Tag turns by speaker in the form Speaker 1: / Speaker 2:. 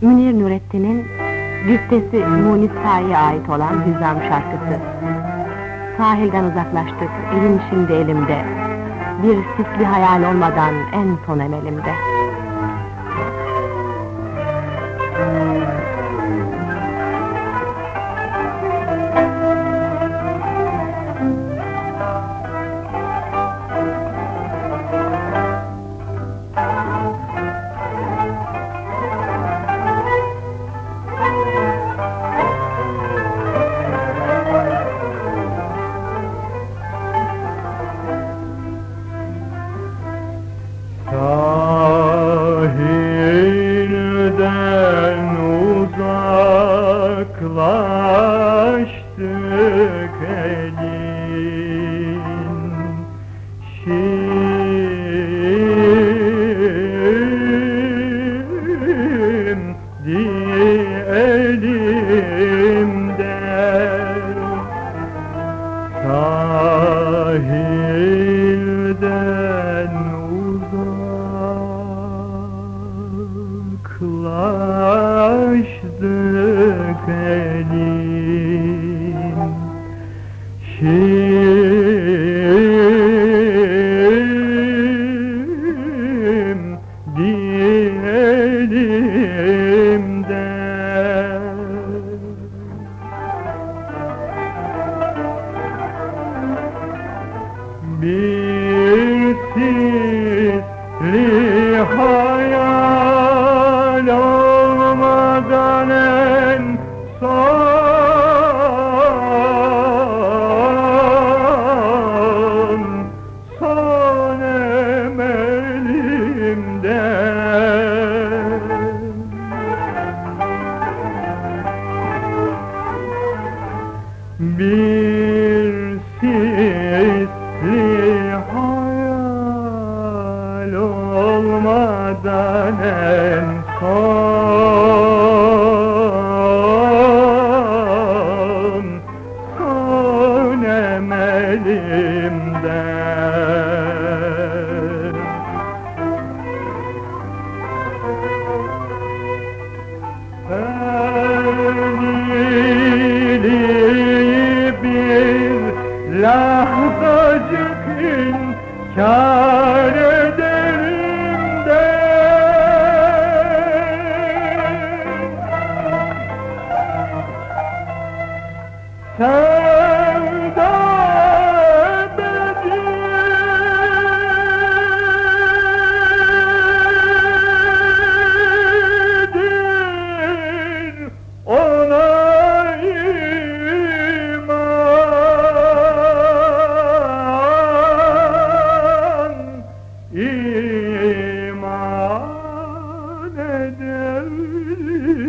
Speaker 1: Münir Nurettin'in güftesi Munisa'ya ait olan Hüzzam şarkısı. Sahilden uzaklaştık, elim şimdi elimde. Bir sisli hayal olmadan en son emelimde.
Speaker 2: Sahilden uzaklaştık elin şimdi elimde. Sahilden uzaklaştık elin şimdi elimde. Bir sisli hayal olmadan en son emelimde. Bir sisli hayal olmadan en son emelimde. Evliliği bir lahzacık inkar ederim de sevda ebedidir, ona iman ederim.